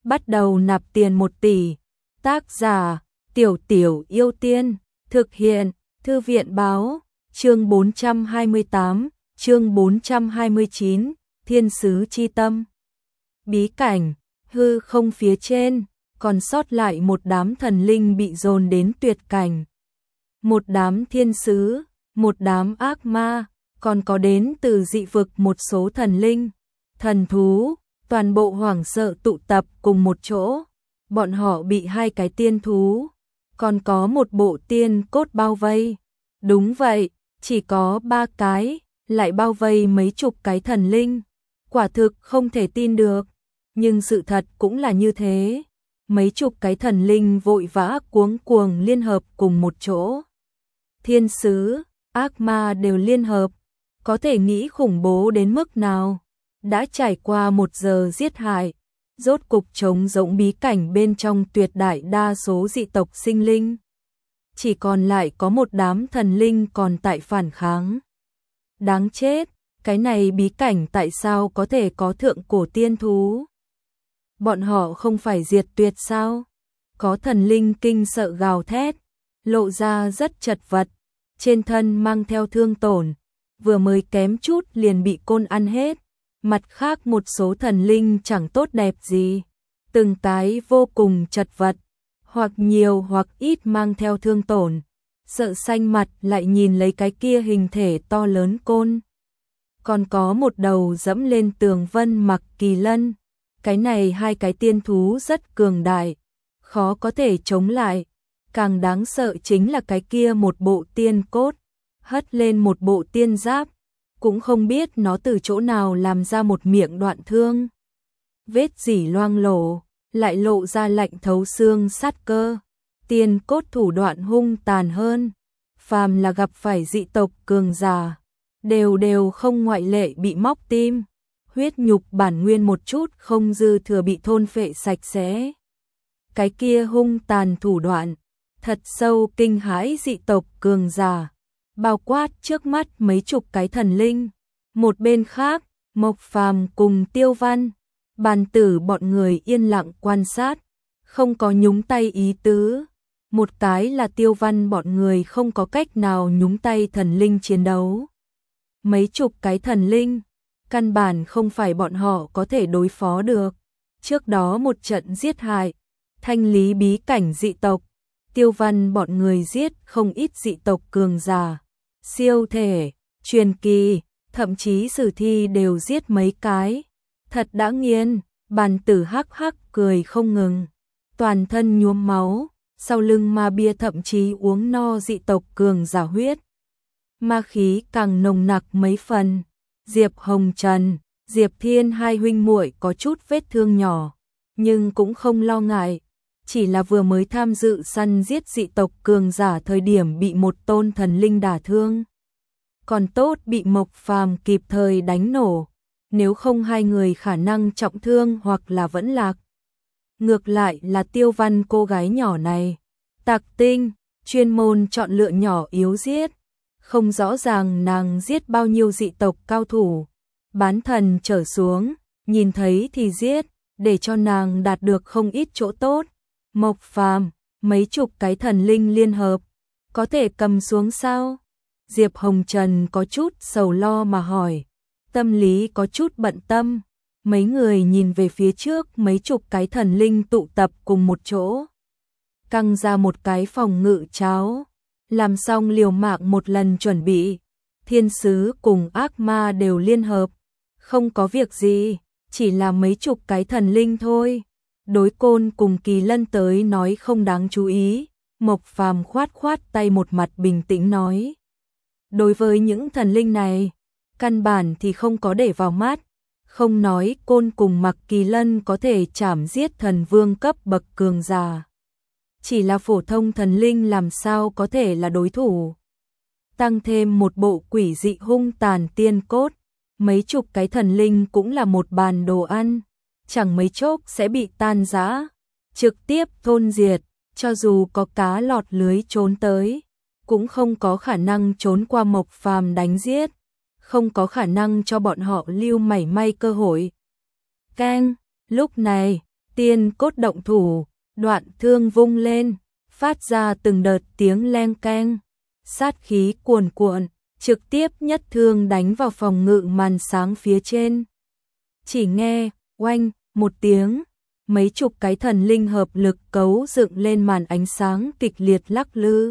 bắt đầu nạp tiền 1 tỷ. Tác giả Tiểu Tiểu Yêu Tiên. Thực hiện Thư viện Báo. Chương 428, chương 429, Thiên Sứ Chi Tâm. Bí cảnh, hư không phía trên, còn sót lại một đám thần linh bị dồn đến tuyệt cảnh. Một đám thiên sứ, một đám ác ma, còn có đến từ dị vực một số thần linh, thần thú, toàn bộ hoảng sợ tụ tập cùng một chỗ. Bọn họ bị 2 cái tiên thú, còn có một bộ tiên cốt bao vây. Đúng vậy, chỉ có 3 cái, lại bao vây mấy chục cái thần linh. Quả thực không thể tin được, nhưng sự thật cũng là như thế. Mấy chục cái thần linh vội vã cuống cuồng liên hợp cùng một chỗ. Thiên sứ, ác ma đều liên hợp, có thể nghĩ khủng bố đến mức nào. Đã trải qua 1 giờ giết hại, rốt cục trống rỗng bí cảnh bên trong tuyệt đại đa số dị tộc sinh linh. Chỉ còn lại có một đám thần linh còn tại phản kháng. Đáng chết, cái này bí cảnh tại sao có thể có thượng cổ tiên thú? Bọn họ không phải diệt tuyệt sao? Có thần linh kinh sợ gào thét, lộ ra rất chật vật, trên thân mang theo thương tổn, vừa mới kém chút liền bị côn ăn hết. Mặt khác một số thần linh chẳng tốt đẹp gì, từng cái vô cùng chật vật, hoặc nhiều hoặc ít mang theo thương tổn, sợ xanh mặt lại nhìn lấy cái kia hình thể to lớn côn. Còn có một đầu dẫm lên tường vân mặc kỳ lân, cái này 2 cái tiên thú rất cường đại, khó có thể chống lại. Càng đáng sợ chính là cái kia một bộ tiên cốt, hất lên một bộ tiên giáp, cũng không biết nó từ chỗ nào làm ra một miệng đoạn thương. Vết rỉ loang lổ, lại lộ ra lạnh thấu xương sát cơ. Tiên cốt thủ đoạn hung tàn hơn, phàm là gặp phải dị tộc cường giả, đều không ngoại lệ bị móc tim, huyết nhục bản nguyên một chút không dư thừa bị thôn phệ sạch sẽ. Cái kia hung tàn thủ đoạn, thật sâu kinh hãi dị tộc cường giả, bao quát trước mắt mấy chục cái thần linh. Một bên khác, Mộc Phàm cùng Tiêu Văn, Bàn Tử bọn người yên lặng quan sát, không có nhúng tay ý tứ. Một cái là Tiêu Văn bọn người không có cách nào nhúng tay thần linh chiến đấu. Mấy chục cái thần linh, căn bản không phải bọn họ có thể đối phó được. Trước đó một trận giết hại, thanh lý bí cảnh dị tộc, Tiêu Văn bọn người giết không ít dị tộc cường giả, siêu thể, truyền kỳ, thậm chí sử thi đều giết mấy cái. Thật đã nghiền. Bàn Tử hắc hắc cười không ngừng, toàn thân nhuốm máu, sau lưng ma bia thậm chí uống no dị tộc cường giả huyết. Ma khí càng nồng nặc mấy phần. Diệp Hồng Trần, Diệp Thiên 2 huynh muội có chút vết thương nhỏ, nhưng cũng không lo ngại, chỉ là vừa mới tham dự săn giết dị tộc cường giả thời điểm bị một tôn thần linh đả thương. Còn tốt bị Mộc Phàm kịp thời đánh nổ, nếu không 2 người khả năng trọng thương hoặc là vẫn lạc. Ngược lại là Tiêu Văn cô gái nhỏ này, tạc tinh, chuyên môn chọn lựa nhỏ yếu giết, không rõ ràng nàng giết bao nhiêu dị tộc cao thủ, bán thần trở xuống, nhìn thấy thì giết, để cho nàng đạt được không ít chỗ tốt. Mộc Phàm, mấy chục cái thần linh liên hợp, có thể cầm xuống sao? Diệp Hồng Trần có chút sầu lo mà hỏi, tâm lý có chút bận tâm. Mấy người nhìn về phía trước, mấy chục cái thần linh tụ tập cùng một chỗ, căng ra một cái phòng ngự cháo, làm xong liều mạng một lần chuẩn bị. Thiên sứ cùng ác ma đều liên hợp, không có việc gì, chỉ là mấy chục cái thần linh thôi. Đối côn cùng kỳ lân tới nói không đáng chú ý. Mộc Phàm khoát khoát tay, một mặt bình tĩnh nói, đối với những thần linh này, căn bản thì không có để vào mắt. Không nói côn cùng Mặc Kỳ Lân có thể chảm giết thần vương cấp bậc cường giả, chỉ là phổ thông thần linh làm sao có thể là đối thủ. Tăng thêm một bộ quỷ dị hung tàn tiên cốt, mấy chục cái thần linh cũng là một bàn đồ ăn, chẳng mấy chốc sẽ bị tan rã, trực tiếp thôn diệt. Cho dù có cá lọt lưới trốn tới, cũng không có khả năng trốn qua Mộc Phàm đánh giết, không có khả năng cho bọn họ lưu mảy may cơ hội. Keng, lúc này, Tiên cốt động thủ, đoạn thương vung lên, phát ra từng đợt tiếng leng keng, sát khí cuồn cuộn, trực tiếp nhất thương đánh vào phòng ngự màn sáng phía trên. Chỉ nghe, oanh, một tiếng, mấy chục cái thần linh hợp lực cấu dựng lên màn ánh sáng kịch liệt lắc lư.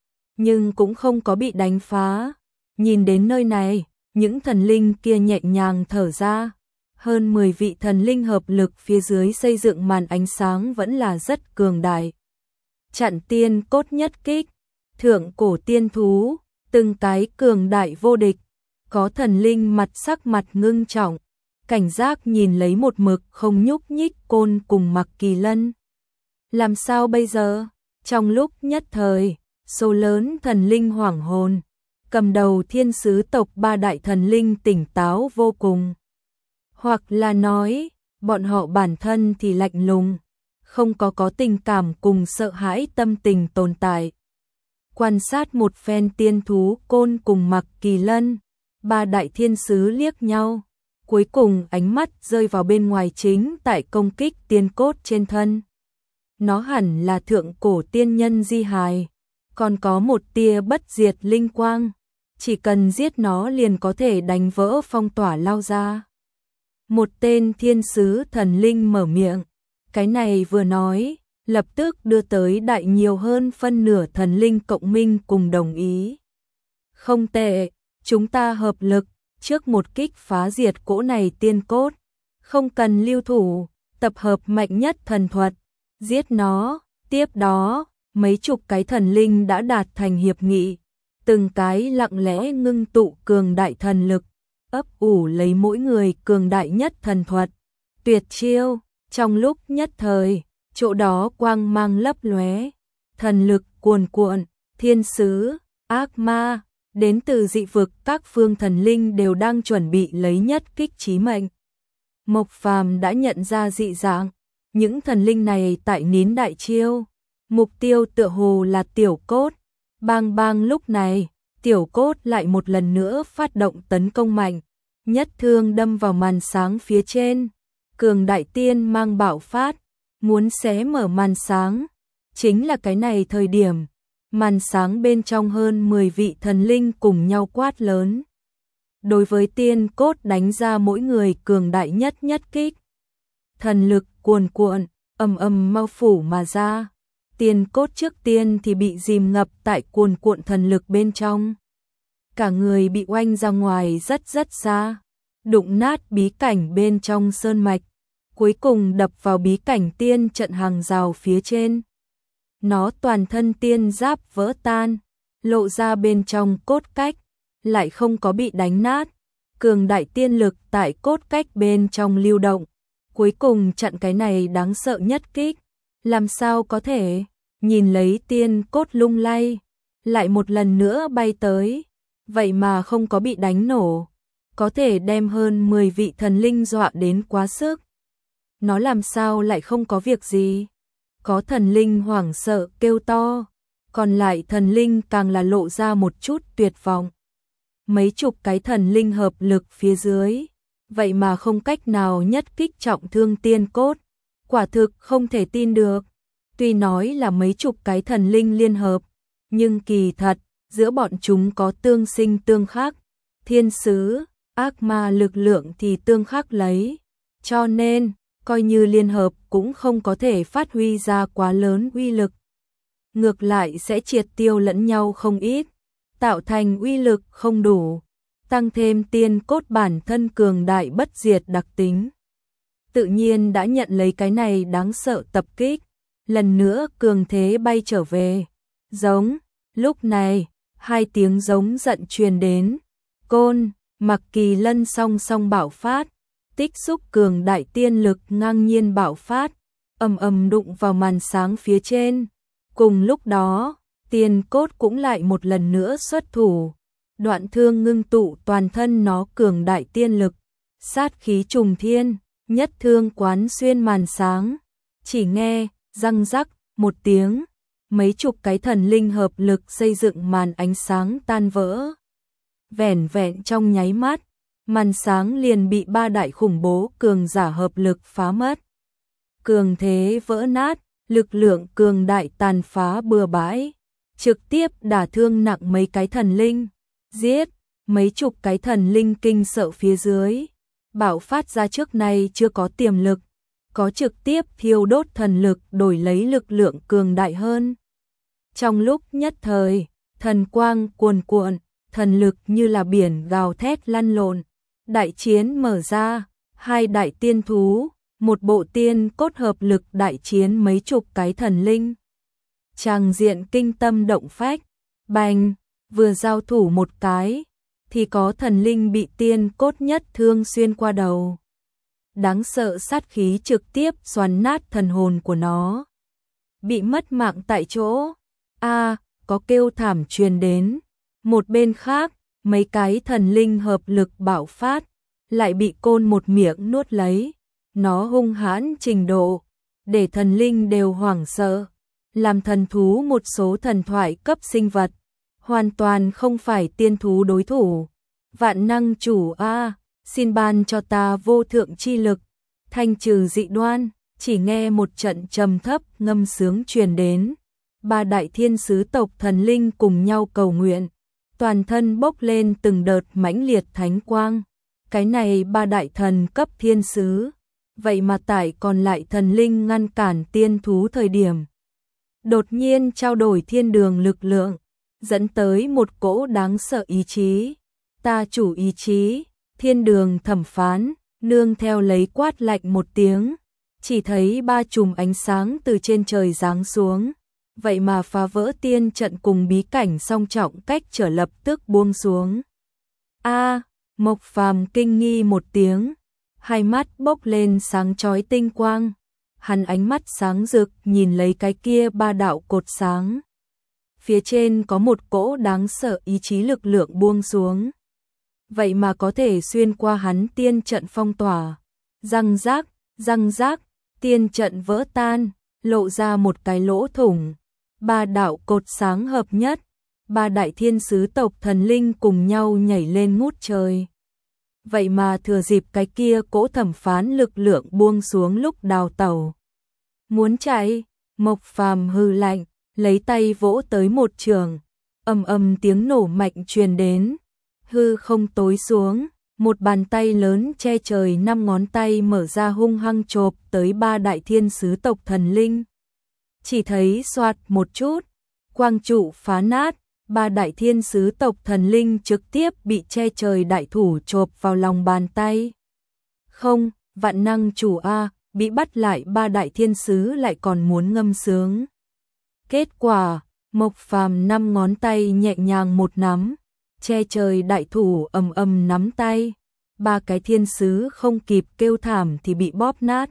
Nhưng cũng không có bị đánh phá. Nhìn đến nơi này, những thần linh kia nhẹ nhàng thở ra. Hơn 10 vị thần linh hợp lực phía dưới xây dựng màn ánh sáng vẫn là rất cường đại. Chặn tiên cốt nhất kích, thượng cổ tiên thú, từng cái cường đại vô địch. Có thần linh sắc mặt ngưng trọng, cảnh giác nhìn lấy một mực không nhúc nhích Côn cùng Mặc Kỳ Lân. Làm sao bây giờ? Trong lúc nhất thời, số lớn thần linh hoảng hồn, cầm đầu thiên sứ tộc 3 đại thần linh tỉnh táo vô cùng. Hoặc là nói, bọn họ bản thân thì lạnh lùng, không có tình cảm cùng sợ hãi tâm tình tồn tại. Quan sát một phen tiên thú Côn cùng Mặc Kỳ Lân, 3 đại thiên sứ liếc nhau, cuối cùng ánh mắt rơi vào bên ngoài chính tại công kích tiên cốt trên thân. Nó hẳn là thượng cổ tiên nhân di hài, còn có một tia bất diệt linh quang, chỉ cần giết nó liền có thể đánh vỡ phong tỏa lao ra. Một tên thiên sứ thần linh mở miệng, cái này vừa nói, lập tức đưa tới đại nhiều hơn phân nửa thần linh cộng minh cùng đồng ý. Không tệ, chúng ta hợp lực, trước một kích phá diệt cỗ này tiên cốt, không cần lưu thủ, tập hợp mạnh nhất thần thuật, giết nó. Tiếp đó, mấy chục cái thần linh đã đạt thành hiệp nghị, từng cái lặng lẽ ngưng tụ cường đại thần lực, ấp ủ lấy mỗi người cường đại nhất thần thuật, tuyệt chiêu. Trong lúc nhất thời, chỗ đó quang mang lấp lóe, thần lực cuồn cuộn, thiên sứ, ác ma, đến từ dị vực các phương thần linh đều đang chuẩn bị lấy nhất kích chí mệnh. Mộc Phàm đã nhận ra dị dạng, những thần linh này tại nín đại chiêu, mục tiêu tựa hồ là tiểu cốt. Bang bang, lúc này, tiểu cốt lại một lần nữa phát động tấn công mạnh, nhất thương đâm vào màn sáng phía trên, cường đại tiên mang bạo phát, muốn xé mở màn sáng. Chính là cái này thời điểm, màn sáng bên trong hơn 10 vị thần linh cùng nhau quát lớn. Đối với tiên cốt đánh ra mỗi người cường đại nhất kích. Thần lực cuồn cuộn, ầm ầm bao phủ mà ra. Tiên cốt trước tiên thì bị dìm ngập tại cuồn cuộn thần lực bên trong. Cả người bị oanh ra ngoài rất xa, đụng nát bí cảnh bên trong sơn mạch, cuối cùng đập vào bí cảnh tiên trận hàng rào phía trên. Nó toàn thân tiên giáp vỡ tan, lộ ra bên trong cốt cách, lại không có bị đánh nát. Cường đại tiên lực tại cốt cách bên trong lưu động, cuối cùng chặn cái này đáng sợ nhất kích. Làm sao có thể? Nhìn lấy tiên cốt lung lay, lại một lần nữa bay tới, vậy mà không có bị đánh nổ, có thể đem hơn 10 vị thần linh dọa đến quá sức. Nó làm sao lại không có việc gì? Có thần linh hoảng sợ kêu to, còn lại thần linh càng là lộ ra một chút tuyệt vọng. Mấy chục cái thần linh hợp lực phía dưới, vậy mà không cách nào nhất kích trọng thương tiên cốt, quả thực không thể tin được. Tuy nói là mấy chục cái thần linh liên hợp, nhưng kỳ thật, giữa bọn chúng có tương sinh tương khắc, thiên sứ, ác ma lực lượng thì tương khắc lấy. Cho nên, coi như liên hợp cũng không có thể phát huy ra quá lớn uy lực. Ngược lại sẽ triệt tiêu lẫn nhau không ít, tạo thành uy lực không đủ, tăng thêm tiên cốt bản thân cường đại bất diệt đặc tính. Tự nhiên đã nhận lấy cái này đáng sợ tập kích, lần nữa cường thế bay trở về. Giống, lúc này, hai tiếng giống giận truyền đến, Côn, Mặc Kỳ Lân song song bạo phát, tích xúc cường đại tiên lực ngang nhiên bạo phát, ầm ầm đụng vào màn sáng phía trên. Cùng lúc đó, tiên cốt cũng lại một lần nữa xuất thủ, đoạn thương ngưng tụ toàn thân nó cường đại tiên lực, sát khí trùng thiên, nhất thương quán xuyên màn sáng. Chỉ nghe, răng rắc, một tiếng, mấy chục cái thần linh hợp lực xây dựng màn ánh sáng tan vỡ. Vẻn vẹn trong nháy mắt, màn sáng liền bị ba đại khủng bố cường giả hợp lực phá mất. cường thế vỡ nát, lực lượng cường đại tàn phá bừa bãi, trực tiếp đả thương nặng mấy cái thần linh, giết mấy chục cái thần linh kinh sợ phía dưới, bạo phát ra trước nay chưa có tiềm lực, có trực tiếp thiêu đốt thần lực đổi lấy lực lượng cường đại hơn. Trong lúc nhất thời, thần quang cuồn cuộn, thần lực như là biển gào thét lăn lộn, đại chiến mở ra, hai đại tiên thú, một bộ tiên cốt hợp lực đại chiến mấy chục cái thần linh. Tràng diện kinh tâm động phách, bành, vừa giao thủ một cái, thì có thần linh bị tiên cốt nhất thương xuyên qua đầu. Đáng sợ sát khí trực tiếp xoắn nát thần hồn của nó. Bị mất mạng tại chỗ. Có kêu thảm truyền đến. Một bên khác, mấy cái thần linh hợp lực bạo phát, lại bị côn một miệng nuốt lấy. Nó hung hãn trình độ, để thần linh đều hoảng sợ. Làm thần thú một số thần thoại cấp sinh vật, hoàn toàn không phải tiên thú đối thủ. Vạn năng chủ xin ban cho ta vô thượng chi lực, thanh trừ dị đoan. Chỉ nghe một trận trầm thấp ngâm sướng truyền đến. Ba đại thiên sứ tộc thần linh cùng nhau cầu nguyện, toàn thân bốc lên từng đợt mãnh liệt thánh quang. Cái này ba đại thần cấp thiên sứ, vậy mà tại còn lại thần linh ngăn cản tiên thú thời điểm, đột nhiên trao đổi thiên đường lực lượng, dẫn tới một cỗ đáng sợ ý chí. Ta chủ ý chí, thiên đường thẩm phán, nương theo lấy quát lạnh một tiếng, chỉ thấy ba chùm ánh sáng từ trên trời giáng xuống, vậy mà phá vỡ tiên trận cùng bí cảnh song trọng cách trở lập tức buông xuống. Mộc Phàm kinh nghi một tiếng, hai mắt bốc lên sáng chói tinh quang, hắn ánh mắt sáng rực nhìn lấy cái kia ba đạo cột sáng. Phía trên có một cỗ đáng sợ ý chí lực lượng buông xuống, vậy mà có thể xuyên qua hắn tiên trận phong tỏa. Răng rác, tiên trận vỡ tan, lộ ra một cái lỗ thủng. Ba đạo cột sáng hợp nhất, ba đại thiên sứ tộc thần linh cùng nhau nhảy lên ngút trời. Vậy mà thừa dịp cái kia cỗ thẩm phán lực lượng buông xuống lúc đào tẩu. Muốn chạy, Mộc Phàm hừ lạnh, lấy tay vỗ tới một trường, ầm tiếng nổ mạnh truyền đến. Hư không tối xuống, một bàn tay lớn che trời 5 ngón tay mở ra hung hăng chộp tới ba đại thiên sứ tộc thần linh. Chỉ thấy xoạt một chút, quang trụ phá nát, ba đại thiên sứ tộc thần linh trực tiếp bị che trời đại thủ chộp vào lòng bàn tay. Không, vạn năng chủ bị bắt lại ba đại thiên sứ lại còn muốn ngâm sướng. Kết quả, Mộc Phàm 5 ngón tay nhẹ nhàng một nắm, che trời đại thủ ầm nắm tay, ba cái thiên sứ không kịp kêu thảm thì bị bóp nát.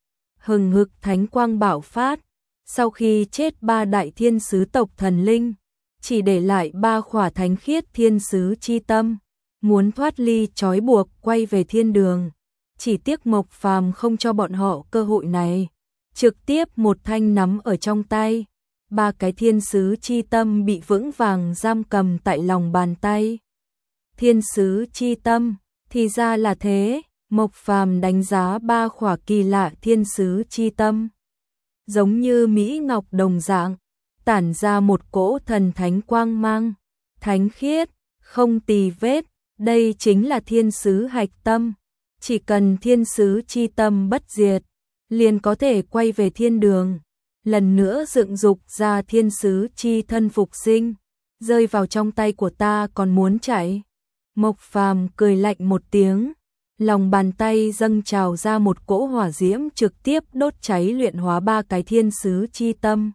Hừng hực thánh quang bạo phát, sau khi chết ba đại thiên sứ tộc thần linh, chỉ để lại ba khỏa thánh khiết thiên sứ chi tâm, muốn thoát ly trói buộc quay về thiên đường. Chỉ tiếc Mộc Phàm không cho bọn họ cơ hội này, trực tiếp một thanh nắm ở trong tay. Ba cái thiên sứ chi tâm bị vững vàng giam cầm tại lòng bàn tay. Thiên sứ chi tâm, thì ra là thế. Mộc Phàm đánh giá ba khỏa kỳ lạ thiên sứ chi tâm, giống như mỹ ngọc đồng dạng, tản ra một cỗ thần thánh quang mang, thánh khiết, không tì vết. Đây chính là thiên sứ hạch tâm, chỉ cần thiên sứ chi tâm bất diệt, liền có thể quay về thiên đường, lần nữa dựng dục ra thiên sứ chi thân phục sinh. Rơi vào trong tay của ta còn muốn chạy. Mộc Phàm cười lạnh một tiếng, lòng bàn tay dâng trào ra một cỗ hỏa diễm trực tiếp đốt cháy luyện hóa ba cái thiên sứ chi tâm.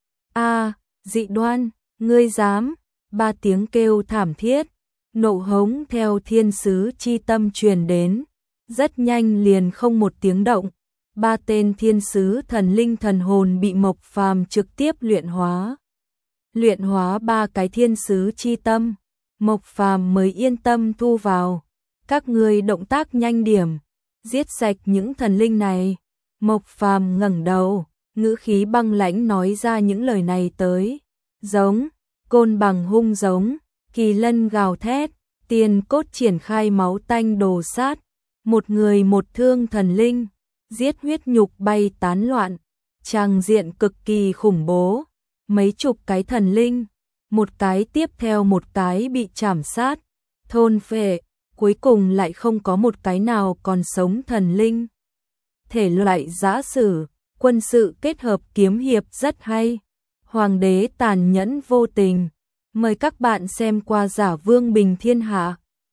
Dị đoan, ngươi dám! Ba tiếng kêu thảm thiết, nộ hống theo thiên sứ chi tâm truyền đến, rất nhanh liền không một tiếng động. Ba tên thiên sứ thần linh thần hồn bị Mộc Phàm trực tiếp luyện hóa. Luyện hóa ba cái thiên sứ chi tâm, Mộc Phàm mới yên tâm thu vào. Các ngươi động tác nhanh điểm, giết sạch những thần linh này. Mộc Phàm ngẩng đầu, ngữ khí băng lãnh nói ra những lời này tới. Giống, côn bằng hung giống, kỳ lân gào thét, tiên cốt triển khai máu tanh đồ sát. Một người một thương thần linh, giết huyết nhục bay tán loạn, tràng diện cực kỳ khủng bố, mấy chục cái thần linh, một cái tiếp theo một cái bị trảm sát, thôn phệ, cuối cùng lại không có một cái nào còn sống thần linh. Thể loại giã sử, quân sự kết hợp kiếm hiệp rất hay. Hoàng đế tàn nhẫn vô tình. Mời các bạn xem qua Giả Vương Bình Thiên Hạ.